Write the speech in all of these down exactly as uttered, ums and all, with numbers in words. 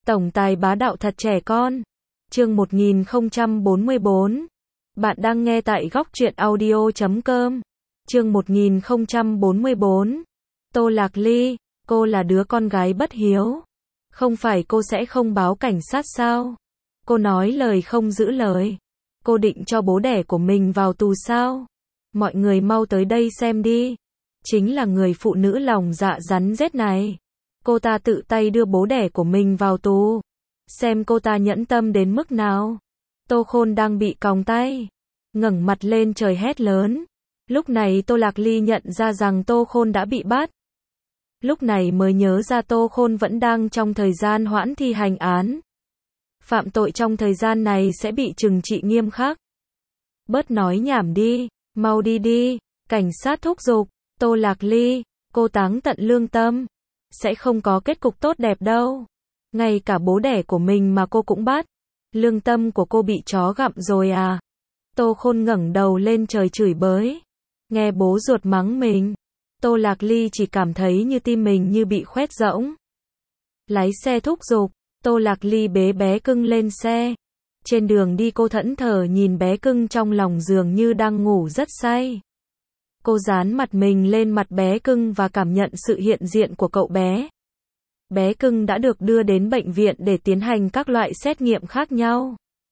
Tổng tài bá đạo thật trẻ con. Chương một nghìn không trăm bốn mươi bốn. Bạn đang nghe tại góc truyện audio chấm com. Chương một nghìn không trăm bốn mươi bốn. Tô Lạc Ly, cô là đứa con gái bất hiếu. Không phải cô sẽ không báo cảnh sát sao? Cô nói lời không giữ lời. Cô định cho bố đẻ của mình vào tù sao? Mọi người mau tới đây xem đi. Chính là người phụ nữ lòng dạ rắn rết này. Cô ta tự tay đưa bố đẻ của mình vào tù. Xem cô ta nhẫn tâm đến mức nào. Tô Khôn đang bị còng tay, ngẩng mặt lên trời hét lớn. Lúc này Tô Lạc Ly nhận ra rằng Tô Khôn đã bị bắt. Lúc này mới nhớ ra Tô Khôn vẫn đang trong thời gian hoãn thi hành án. Phạm tội trong thời gian này sẽ bị trừng trị nghiêm khắc. Bớt nói nhảm đi, mau đi đi, cảnh sát thúc giục. Tô Lạc Ly, cô táng tận lương tâm. Sẽ không có kết cục tốt đẹp đâu. Ngay cả bố đẻ của mình mà cô cũng bắt. Lương tâm của cô bị chó gặm rồi à? Tô Khôn ngẩng đầu lên trời chửi bới. Nghe bố ruột mắng mình, Tô Lạc Ly chỉ cảm thấy như tim mình như bị khoét rỗng. Lái xe thúc giục, Tô Lạc Ly bế bé cưng lên xe. Trên đường đi cô thẫn thờ nhìn bé cưng trong lòng giường như đang ngủ rất say. Cô dán mặt mình lên mặt bé cưng và cảm nhận sự hiện diện của cậu bé. Bé cưng đã được đưa đến bệnh viện để tiến hành các loại xét nghiệm khác nhau.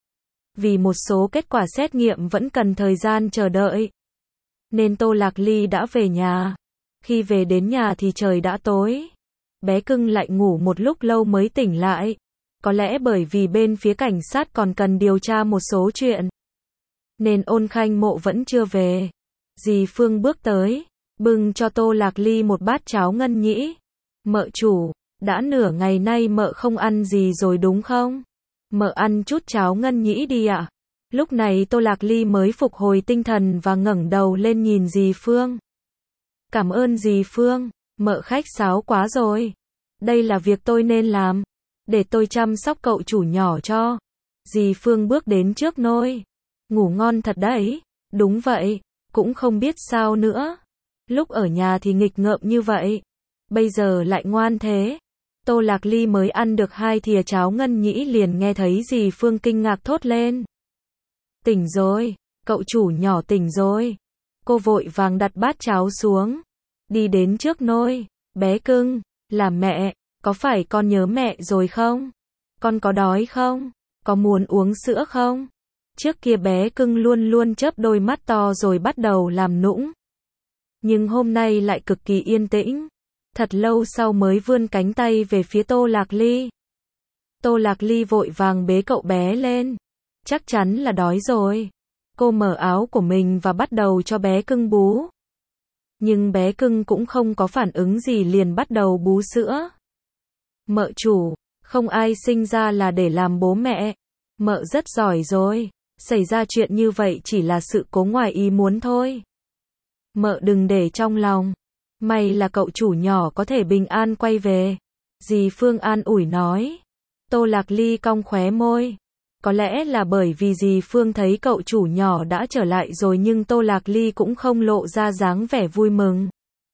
Vì một số kết quả xét nghiệm vẫn cần thời gian chờ đợi, nên Tô Lạc Ly đã về nhà. Khi về đến nhà thì trời đã tối. Bé cưng lại ngủ một lúc lâu mới tỉnh lại. Có lẽ bởi vì bên phía cảnh sát còn cần điều tra một số chuyện, nên Ôn Khanh Mộ vẫn chưa về. Dì Phương bước tới, bưng cho Tô Lạc Ly một bát cháo ngân nhĩ. Mợ chủ, đã nửa ngày nay mợ không ăn gì rồi đúng không? Mợ ăn chút cháo ngân nhĩ đi ạ. Lúc này Tô Lạc Ly mới phục hồi tinh thần và ngẩng đầu lên nhìn dì Phương. Cảm ơn dì Phương, mợ khách sáo quá rồi. Đây là việc tôi nên làm, để tôi chăm sóc cậu chủ nhỏ cho. Dì Phương bước đến trước nôi. Ngủ ngon thật đấy. Đúng vậy, cũng không biết sao nữa. Lúc ở nhà thì nghịch ngợm như vậy, bây giờ lại ngoan thế. Tô Lạc Ly mới ăn được hai thìa cháo ngân nhĩ liền nghe thấy dì Phương kinh ngạc thốt lên. Tỉnh rồi, cậu chủ nhỏ tỉnh rồi. Cô vội vàng đặt bát cháo xuống, đi đến trước nôi. Bé cưng, là mẹ, có phải con nhớ mẹ rồi không? Con có đói không? Có muốn uống sữa không? Trước kia bé cưng luôn luôn chớp đôi mắt to rồi bắt đầu làm nũng. Nhưng hôm nay lại cực kỳ yên tĩnh. Thật lâu sau mới vươn cánh tay về phía Tô Lạc Ly. Tô Lạc Ly vội vàng bế cậu bé lên. Chắc chắn là đói rồi. Cô mở áo của mình và bắt đầu cho bé cưng bú. Nhưng bé cưng cũng không có phản ứng gì liền bắt đầu bú sữa. Mợ chủ, không ai sinh ra là để làm bố mẹ. Mợ rất giỏi rồi. Xảy ra chuyện như vậy chỉ là sự cố ngoài ý muốn thôi. Mợ đừng để trong lòng. May là cậu chủ nhỏ có thể bình an quay về. Dì Phương an ủi nói. Tô Lạc Ly cong khóe môi. Có lẽ là bởi vì dì Phương thấy cậu chủ nhỏ đã trở lại rồi nhưng Tô Lạc Ly cũng không lộ ra dáng vẻ vui mừng.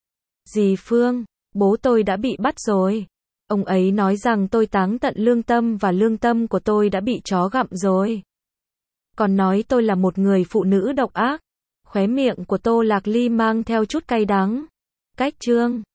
Dì Phương, bố tôi đã bị bắt rồi. Ông ấy nói rằng tôi táng tận lương tâm và lương tâm của tôi đã bị chó gặm rồi. Còn nói tôi là một người phụ nữ độc ác. Khóe miệng của Tô Lạc Ly mang theo chút cay đắng. Cách chương